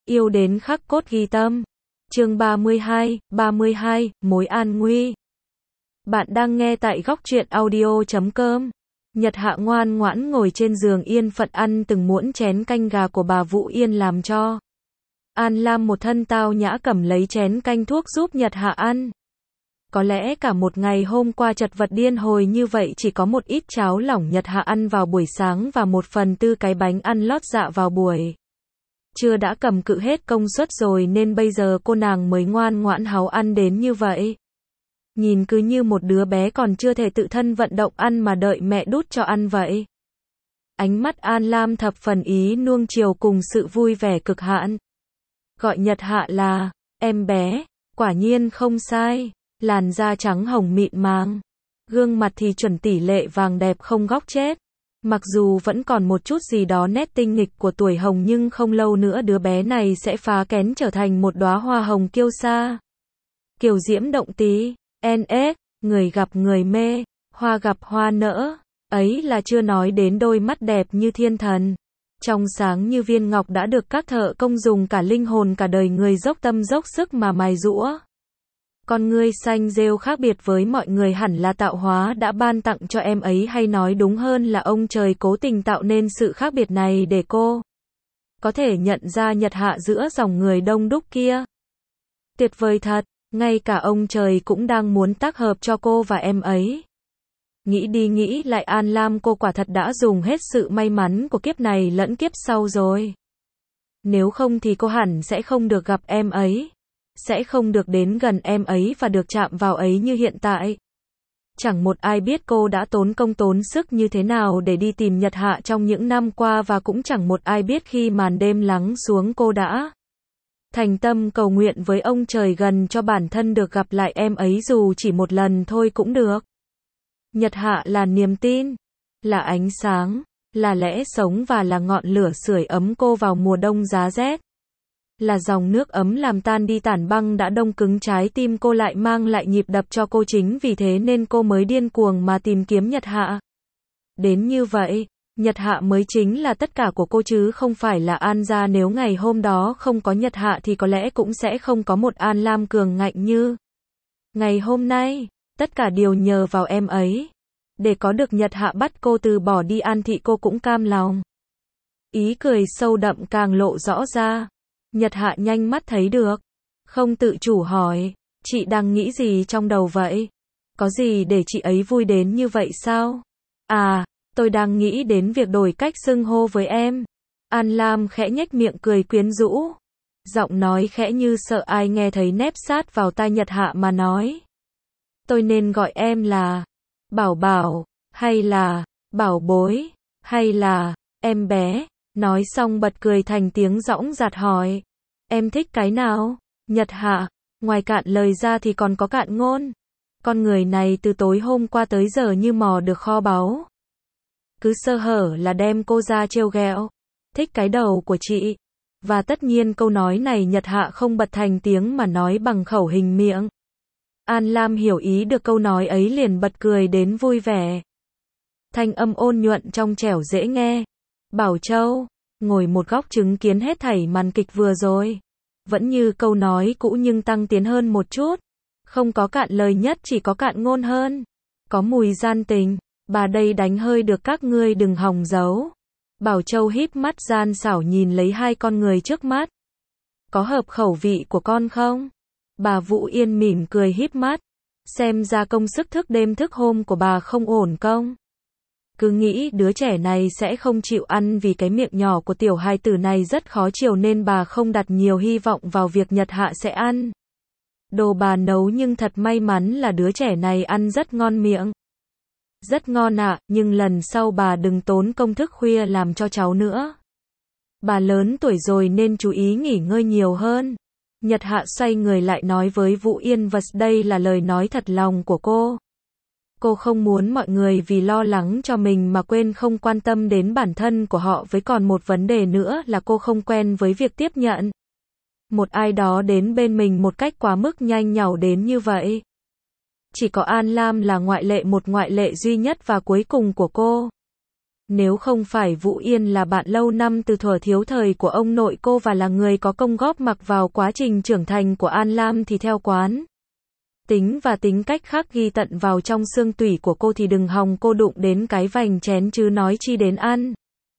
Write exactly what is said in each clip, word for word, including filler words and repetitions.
Yêu đến khắc cốt ghi tâm. Chương ba mươi hai, ba mươi hai, mối an nguy. Bạn đang nghe tại góc truyện audio chấm com. Nhật Hạ ngoan ngoãn ngồi trên giường yên phận ăn từng muỗng chén canh gà của bà Vũ Yên làm cho. An Lam một thân tao nhã cầm lấy chén canh thuốc giúp Nhật Hạ ăn. Có lẽ cả một ngày hôm qua chật vật điên hồi như vậy chỉ có một ít cháo lỏng Nhật Hạ ăn vào buổi sáng và một phần tư cái bánh ăn lót dạ vào buổi trưa đã cầm cự hết công suất rồi nên bây giờ cô nàng mới ngoan ngoãn háu ăn đến như vậy. Nhìn cứ như một đứa bé còn chưa thể tự thân vận động ăn mà đợi mẹ đút cho ăn vậy. Ánh mắt An Lam thập phần ý nuông chiều cùng sự vui vẻ cực hạn. Gọi Nhật Hạ là em bé, quả nhiên không sai, làn da trắng hồng mịn màng, gương mặt thì chuẩn tỷ lệ vàng đẹp không góc chết. Mặc dù vẫn còn một chút gì đó nét tinh nghịch của tuổi hồng nhưng không lâu nữa đứa bé này sẽ phá kén trở thành một đóa hoa hồng kiêu sa. Kiều diễm động tí, en ết, người gặp người mê, hoa gặp hoa nở, ấy là chưa nói đến đôi mắt đẹp như thiên thần. Trong sáng như viên ngọc đã được các thợ công dùng cả linh hồn cả đời người dốc tâm dốc sức mà mài giũa. Con ngươi xanh rêu khác biệt với mọi người hẳn là tạo hóa đã ban tặng cho em ấy, hay nói đúng hơn là ông trời cố tình tạo nên sự khác biệt này để cô có thể nhận ra Nhật Hạ giữa dòng người đông đúc kia. Tuyệt vời thật, ngay cả ông trời cũng đang muốn tác hợp cho cô và em ấy. Nghĩ đi nghĩ lại An Lam cô quả thật đã dùng hết sự may mắn của kiếp này lẫn kiếp sau rồi. Nếu không thì cô hẳn sẽ không được gặp em ấy. Sẽ không được đến gần em ấy và được chạm vào ấy như hiện tại. Chẳng một ai biết cô đã tốn công tốn sức như thế nào để đi tìm Nhật Hạ trong những năm qua và cũng chẳng một ai biết khi màn đêm lắng xuống cô đã thành tâm cầu nguyện với ông trời gần cho bản thân được gặp lại em ấy dù chỉ một lần thôi cũng được. Nhật Hạ là niềm tin, là ánh sáng, là lẽ sống và là ngọn lửa sưởi ấm cô vào mùa đông giá rét. Là dòng nước ấm làm tan đi tảng băng đã đông cứng trái tim cô, lại mang lại nhịp đập cho cô, chính vì thế nên cô mới điên cuồng mà tìm kiếm Nhật Hạ. Đến như vậy, Nhật Hạ mới chính là tất cả của cô chứ không phải là An gia. Nếu ngày hôm đó không có Nhật Hạ thì có lẽ cũng sẽ không có một An Lam cường ngạnh như ngày hôm nay. Tất cả đều nhờ vào em ấy. Để có được Nhật Hạ bắt cô từ bỏ đi An thị cô cũng cam lòng. Ý cười sâu đậm càng lộ rõ ra. Nhật Hạ nhanh mắt thấy được. Không tự chủ hỏi, chị đang nghĩ gì trong đầu vậy? Có gì để chị ấy vui đến như vậy sao? À, tôi đang nghĩ đến việc đổi cách xưng hô với em. An Lam khẽ nhếch miệng cười quyến rũ. Giọng nói khẽ như sợ ai nghe thấy nép sát vào tai Nhật Hạ mà nói. Tôi nên gọi em là Bảo Bảo, hay là Bảo Bối, hay là em bé? Nói xong bật cười thành tiếng dõng dạc hỏi. Em thích cái nào? Nhật Hạ, ngoài cạn lời ra thì còn có cạn ngôn. Con người này từ tối hôm qua tới giờ như mò được kho báu. Cứ sơ hở là đem cô ra trêu ghẹo. Thích cái đầu của chị. Và tất nhiên câu nói này Nhật Hạ không bật thành tiếng mà nói bằng khẩu hình miệng. An Lam hiểu ý được câu nói ấy liền bật cười đến vui vẻ. Thanh âm ôn nhuận trong trẻo dễ nghe. Bảo Châu, ngồi một góc chứng kiến hết thảy màn kịch vừa rồi. Vẫn như câu nói cũ nhưng tăng tiến hơn một chút. Không có cạn lời nhất, chỉ có cạn ngôn hơn. Có mùi gian tình, bà đây đánh hơi được các ngươi, đừng hòng giấu. Bảo Châu híp mắt gian xảo nhìn lấy hai con người trước mắt. Có hợp khẩu vị của con không? Bà Vũ Yên mỉm cười híp mắt. Xem ra công sức thức đêm thức hôm của bà không ổn công. Cứ nghĩ đứa trẻ này sẽ không chịu ăn vì cái miệng nhỏ của tiểu hài tử này rất khó chịu nên bà không đặt nhiều hy vọng vào việc Nhật Hạ sẽ ăn. Đồ bà nấu nhưng thật may mắn là đứa trẻ này ăn rất ngon miệng. Rất ngon ạ, à, nhưng lần sau bà đừng tốn công thức khuya làm cho cháu nữa. Bà lớn tuổi rồi nên chú ý nghỉ ngơi nhiều hơn. Nhật Hạ xoay người lại nói với Vũ Yên vật đây là lời nói thật lòng của cô. Cô không muốn mọi người vì lo lắng cho mình mà quên không quan tâm đến bản thân của họ. Với còn một vấn đề nữa là cô không quen với việc tiếp nhận một ai đó đến bên mình một cách quá mức nhanh nhảu đến như vậy. Chỉ có An Lam là ngoại lệ, một ngoại lệ duy nhất và cuối cùng của cô. Nếu không phải Vũ Yên là bạn lâu năm từ thuở thiếu thời của ông nội cô và là người có công góp mặc vào quá trình trưởng thành của An Lam thì theo quán tính và tính cách khác ghi tận vào trong xương tủy của cô thì đừng hòng cô đụng đến cái vành chén chứ nói chi đến ăn.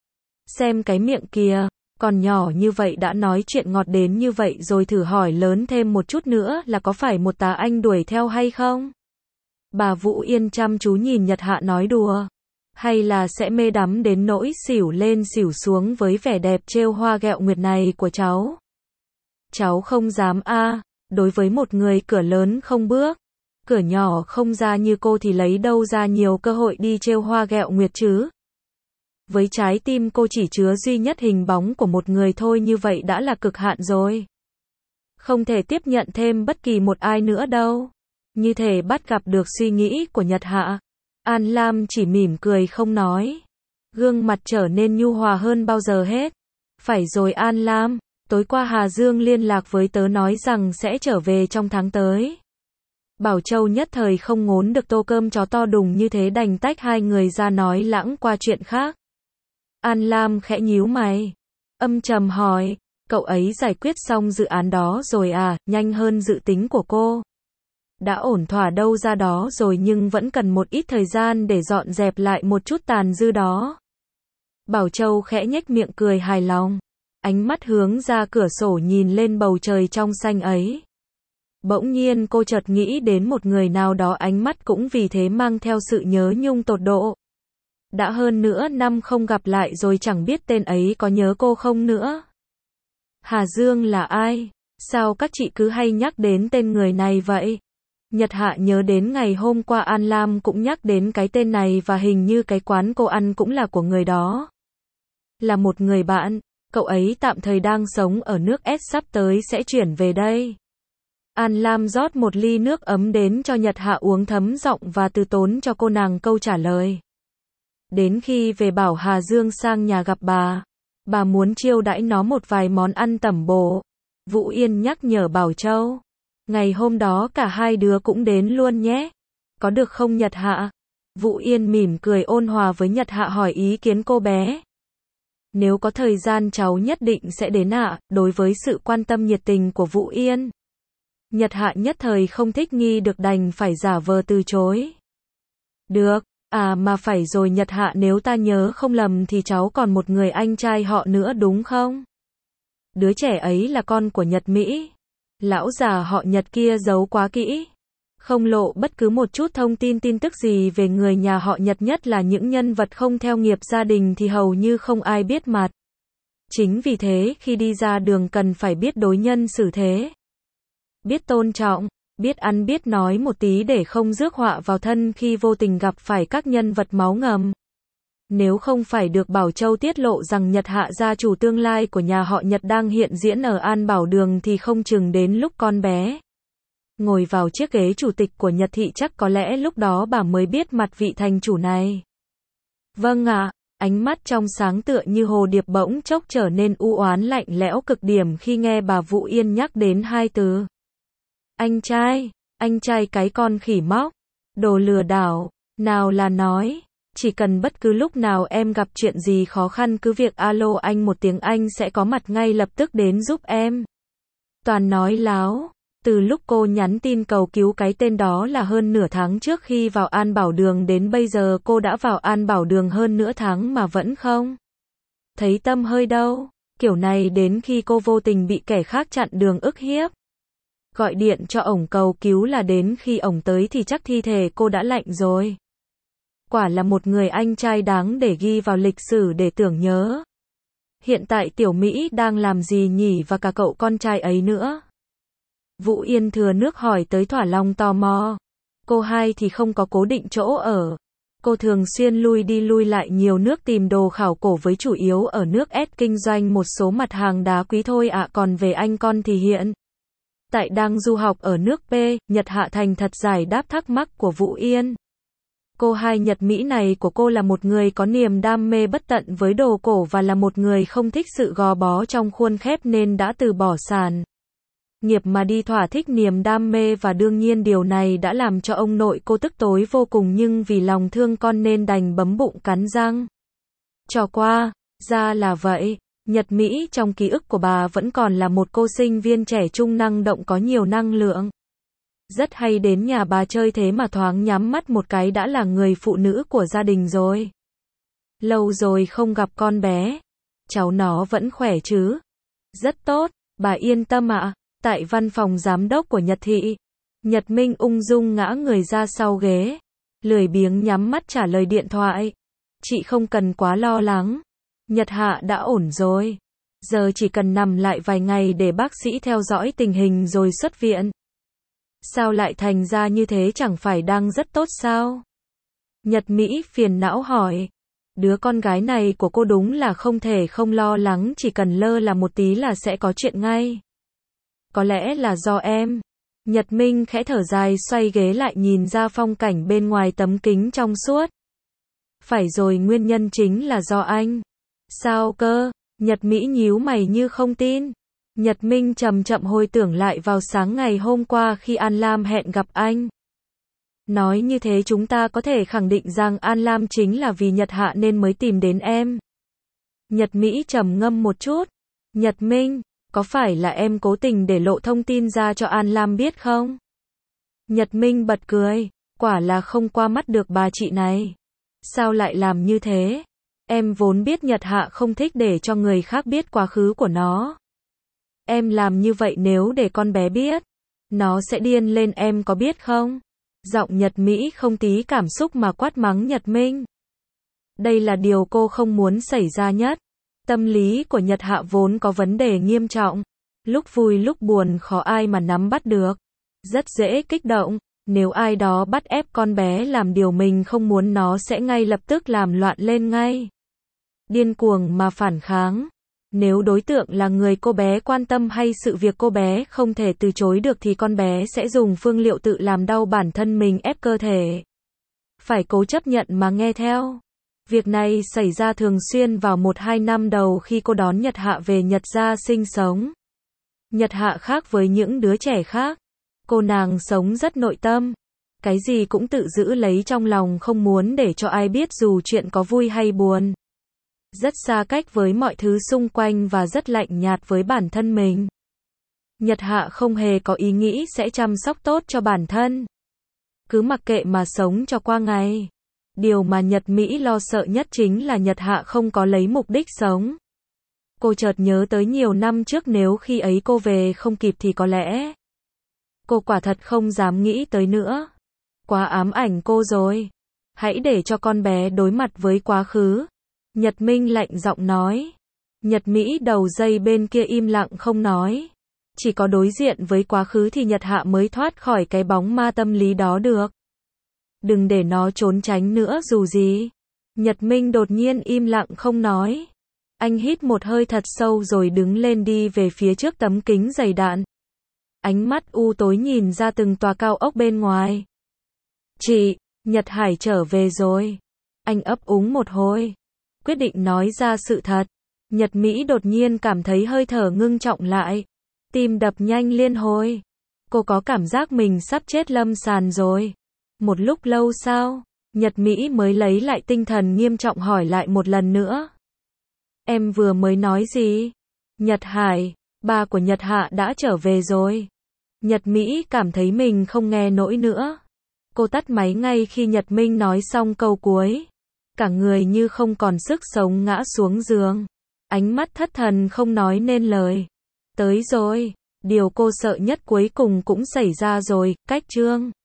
Xem cái miệng kìa, còn nhỏ như vậy đã nói chuyện ngọt đến như vậy rồi, thử hỏi lớn thêm một chút nữa là có phải một tà anh đuổi theo hay không? Bà Vũ Yên chăm chú nhìn Nhật Hạ nói đùa. Hay là sẽ mê đắm đến nỗi xỉu lên xỉu xuống với vẻ đẹp trêu hoa ghẹo nguyệt này của cháu? Cháu không dám a, đối với một người cửa lớn không bước, cửa nhỏ không ra như cô thì lấy đâu ra nhiều cơ hội đi trêu hoa ghẹo nguyệt chứ? Với trái tim cô chỉ chứa duy nhất hình bóng của một người thôi, như vậy đã là cực hạn rồi. Không thể tiếp nhận thêm bất kỳ một ai nữa đâu. Như thể bắt gặp được suy nghĩ của Nhật Hạ. An Lam chỉ mỉm cười không nói. Gương mặt trở nên nhu hòa hơn bao giờ hết. Phải rồi An Lam, tối qua Hà Dương liên lạc với tớ nói rằng sẽ trở về trong tháng tới. Bảo Châu nhất thời không ngốn được tô cơm chó to đùng như thế, đành tách hai người ra nói lãng qua chuyện khác. An Lam khẽ nhíu mày, âm trầm hỏi, cậu ấy giải quyết xong dự án đó rồi à? Nhanh hơn dự tính của cô. Đã ổn thỏa đâu ra đó rồi, nhưng vẫn cần một ít thời gian để dọn dẹp lại một chút tàn dư đó. Bảo Châu khẽ nhếch miệng cười hài lòng, ánh mắt hướng ra cửa sổ nhìn lên bầu trời trong xanh ấy. Bỗng nhiên cô chợt nghĩ đến một người nào đó, ánh mắt cũng vì thế mang theo sự nhớ nhung tột độ. Đã hơn nửa năm không gặp lại rồi, chẳng biết tên ấy có nhớ cô không nữa. Hà Dương là ai? Sao các chị cứ hay nhắc đến tên người này vậy? Nhật Hạ nhớ đến ngày hôm qua An Lam cũng nhắc đến cái tên này, và hình như cái quán cô ăn cũng là của người đó. Là một người bạn, cậu ấy tạm thời đang sống ở nước S, sắp tới sẽ chuyển về đây. An Lam rót một ly nước ấm đến cho Nhật Hạ uống thấm giọng và từ tốn cho cô nàng câu trả lời. Đến khi về bảo Hà Dương sang nhà gặp bà. Bà muốn chiêu đãi nó một vài món ăn tẩm bổ. Vũ Yên nhắc nhở Bảo Châu. Ngày hôm đó cả hai đứa cũng đến luôn nhé. Có được không Nhật Hạ? Vũ Yên mỉm cười ôn hòa với Nhật Hạ, hỏi ý kiến cô bé. Nếu có thời gian cháu nhất định sẽ đến ạ. Đối với sự quan tâm nhiệt tình của Vũ Yên, Nhật Hạ nhất thời không thích nghi được, đành phải giả vờ từ chối. Được, à mà phải rồi Nhật Hạ, nếu ta nhớ không lầm thì cháu còn một người anh trai họ nữa đúng không? Đứa trẻ ấy là con của Nhật Mỹ. Lão già họ Nhật kia giấu quá kỹ, không lộ bất cứ một chút thông tin tin tức gì về người nhà họ Nhật, nhất là những nhân vật không theo nghiệp gia đình thì hầu như không ai biết mặt. Chính vì thế khi đi ra đường cần phải biết đối nhân xử thế, biết tôn trọng, biết ăn biết nói một tí để không rước họa vào thân khi vô tình gặp phải các nhân vật máu ngầm. Nếu không phải được Bảo Châu tiết lộ rằng Nhật Hạ gia chủ tương lai của nhà họ Nhật đang hiện diễn ở An Bảo Đường thì không chừng đến lúc con bé ngồi vào chiếc ghế chủ tịch của Nhật thị chắc có lẽ lúc đó bà mới biết mặt vị thành chủ này. Vâng ạ, ánh mắt trong sáng tựa như hồ điệp bỗng chốc trở nên u oán lạnh lẽo cực điểm khi nghe bà Vũ Yên nhắc đến hai từ. Anh trai, anh trai cái con khỉ móc, đồ lừa đảo, nào là nói. Chỉ cần bất cứ lúc nào em gặp chuyện gì khó khăn cứ việc alo anh một tiếng, anh sẽ có mặt ngay lập tức đến giúp em. Toàn nói láo. Từ lúc cô nhắn tin cầu cứu cái tên đó là hơn nửa tháng trước khi vào An Bảo Đường đến bây giờ cô đã vào An Bảo Đường hơn nửa tháng mà vẫn không thấy tâm hơi đâu. Kiểu này đến khi cô vô tình bị kẻ khác chặn đường ức hiếp, gọi điện cho ổng cầu cứu, là đến khi ổng tới thì chắc thi thể cô đã lạnh rồi. Quả là một người anh trai đáng để ghi vào lịch sử để tưởng nhớ. Hiện tại Tiểu Mỹ đang làm gì nhỉ, và cả cậu con trai ấy nữa? Vũ Yên thừa nước hỏi tới thỏa lòng tò mò. Cô hai thì không có cố định chỗ ở. Cô thường xuyên lui đi lui lại nhiều nước tìm đồ khảo cổ, với chủ yếu ở nước S kinh doanh một số mặt hàng đá quý thôi ạ. À, còn về anh con thì hiện tại đang du học ở nước P. Nhật Hạ thành thật giải đáp thắc mắc của Vũ Yên. Cô hai Nhật Mỹ này của cô là một người có niềm đam mê bất tận với đồ cổ và là một người không thích sự gò bó trong khuôn khép nên đã từ bỏ sản nghiệp mà đi thỏa thích niềm đam mê, và đương nhiên điều này đã làm cho ông nội cô tức tối vô cùng, nhưng vì lòng thương con nên đành bấm bụng cắn răng. Trò qua, ra là vậy. Nhật Mỹ trong ký ức của bà vẫn còn là một cô sinh viên trẻ trung năng động có nhiều năng lượng. Rất hay đến nhà bà chơi thế mà thoáng nhắm mắt một cái đã là người phụ nữ của gia đình rồi. Lâu rồi không gặp con bé. Cháu nó vẫn khỏe chứ? Rất tốt, bà yên tâm ạ. Tại văn phòng giám đốc của Nhật Thị, Nhật Minh ung dung ngã người ra sau ghế, lười biếng nhắm mắt trả lời điện thoại. Chị không cần quá lo lắng. Nhật Hạ đã ổn rồi. Giờ chỉ cần nằm lại vài ngày để bác sĩ theo dõi tình hình rồi xuất viện. Sao lại thành ra như thế, chẳng phải đang rất tốt sao? Nhật Mỹ phiền não hỏi. Đứa con gái này của cô đúng là không thể không lo lắng, chỉ cần lơ là một tí là sẽ có chuyện ngay. Có lẽ là do em. Nhật Minh khẽ thở dài xoay ghế lại nhìn ra phong cảnh bên ngoài tấm kính trong suốt. Phải rồi, nguyên nhân chính là do anh. Sao cơ? Nhật Mỹ nhíu mày như không tin. Nhật Minh chậm chậm hồi tưởng lại vào sáng ngày hôm qua khi An Lam hẹn gặp anh. Nói như thế chúng ta có thể khẳng định rằng An Lam chính là vì Nhật Hạ nên mới tìm đến em. Nhật Mỹ trầm ngâm một chút. Nhật Minh, có phải là em cố tình để lộ thông tin ra cho An Lam biết không? Nhật Minh bật cười. Quả là không qua mắt được bà chị này. Sao lại làm như thế? Em vốn biết Nhật Hạ không thích để cho người khác biết quá khứ của nó. Em làm như vậy nếu để con bé biết, nó sẽ điên lên, em có biết không? Giọng Nhật Mỹ không tí cảm xúc mà quát mắng Nhật Minh. Đây là điều cô không muốn xảy ra nhất. Tâm lý của Nhật Hạ vốn có vấn đề nghiêm trọng. Lúc vui lúc buồn khó ai mà nắm bắt được. Rất dễ kích động. Nếu ai đó bắt ép con bé làm điều mình không muốn, nó sẽ ngay lập tức làm loạn lên ngay. Điên cuồng mà phản kháng. Nếu đối tượng là người cô bé quan tâm hay sự việc cô bé không thể từ chối được thì con bé sẽ dùng phương liệu tự làm đau bản thân mình, ép cơ thể phải cố chấp nhận mà nghe theo. Việc này xảy ra thường xuyên vào một hai năm đầu khi cô đón Nhật Hạ về Nhật gia sinh sống. Nhật Hạ khác với những đứa trẻ khác. Cô nàng sống rất nội tâm. Cái gì cũng tự giữ lấy trong lòng, không muốn để cho ai biết dù chuyện có vui hay buồn. Rất xa cách với mọi thứ xung quanh và rất lạnh nhạt với bản thân mình. Nhật Hạ không hề có ý nghĩ sẽ chăm sóc tốt cho bản thân. Cứ mặc kệ mà sống cho qua ngày. Điều mà Nhật Mỹ lo sợ nhất chính là Nhật Hạ không có lấy mục đích sống. Cô chợt nhớ tới nhiều năm trước, nếu khi ấy cô về không kịp thì có lẽ... Cô quả thật không dám nghĩ tới nữa. Quá ám ảnh cô rồi. Hãy để cho con bé đối mặt với quá khứ. Nhật Minh lạnh giọng nói. Nhật Mỹ đầu dây bên kia im lặng không nói. Chỉ có đối diện với quá khứ thì Nhật Hạ mới thoát khỏi cái bóng ma tâm lý đó được. Đừng để nó trốn tránh nữa dù gì. Nhật Minh đột nhiên im lặng không nói. Anh hít một hơi thật sâu rồi đứng lên đi về phía trước tấm kính dày đạn. Ánh mắt u tối nhìn ra từng tòa cao ốc bên ngoài. Chị, Nhật Hải trở về rồi. Anh ấp úng một hồi. Quyết định nói ra sự thật. Nhật Mỹ đột nhiên cảm thấy hơi thở ngưng trọng lại. Tim đập nhanh liên hồi. Cô có cảm giác mình sắp chết lâm sàn rồi. Một lúc lâu sau, Nhật Mỹ mới lấy lại tinh thần, nghiêm trọng hỏi lại một lần nữa. Em vừa mới nói gì? Nhật Hải, ba của Nhật Hạ đã trở về rồi. Nhật Mỹ cảm thấy mình không nghe nổi nữa. Cô tắt máy ngay khi Nhật Minh nói xong câu cuối. Cả người như không còn sức sống ngã xuống giường. Ánh mắt thất thần không nói nên lời. Tới rồi. Điều cô sợ nhất cuối cùng cũng xảy ra rồi. Cách chương